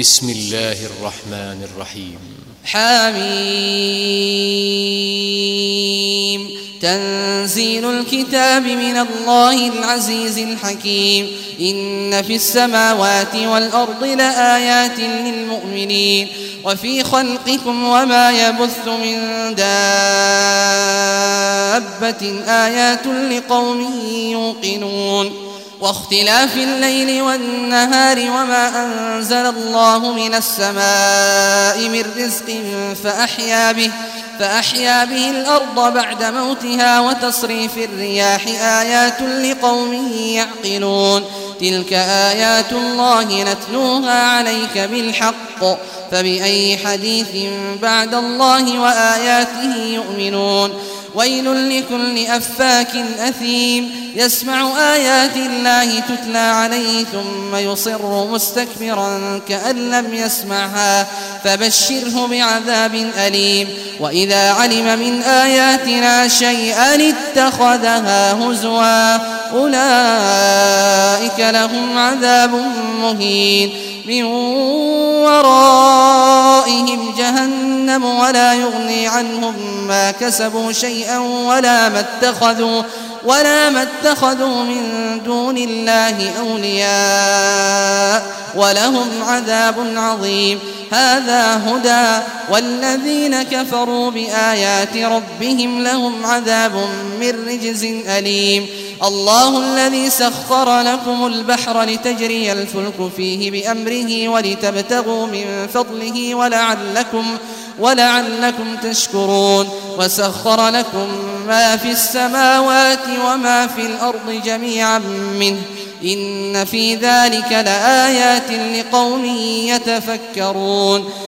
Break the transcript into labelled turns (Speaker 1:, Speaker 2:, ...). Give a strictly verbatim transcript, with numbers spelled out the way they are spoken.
Speaker 1: بسم الله الرحمن الرحيم.
Speaker 2: حميم. تنزيل الكتاب من الله العزيز الحكيم. إن في السماوات والأرض لآيات للمؤمنين وفي خلقكم وما يبث من دابة آيات لقوم يوقنون. واختلاف الليل والنهار وما أنزل الله من السماء من رزق فأحيا به فأحيا به الأرض بعد موتها وتصريف الرياح آيات لقوم يعقلون. تلك آيات الله نتلوها عليك بالحق فبأي حديث بعد الله وآياته يؤمنون. ويل لكل أفاك أثيم يسمع آيات الله تتلى عليه ثم يصر مستكبرا كأن لم يسمعها فبشره بعذاب أليم. وإذا علم من آياتنا شيئا اتخذها هزوا أولئك لهم عذاب مهين من ورائهم جهنم ولا يغني عنهم ما كسبوا شيئا ولا ما اتخذوا ولا ما اتخذوا من دون الله أولياء ولهم عذاب عظيم. هذا هدى والذين كفروا بآيات ربهم لهم عذاب من رجز أليم. الله الذي سخر لكم البحر لتجري الفلك فيه بأمره ولتبتغوا من فضله ولعلكم, ولعلكم تشكرون. وسخر لكم ما في السماوات وما في الأرض جميعا منه إن في ذلك لآيات لقوم يتفكرون.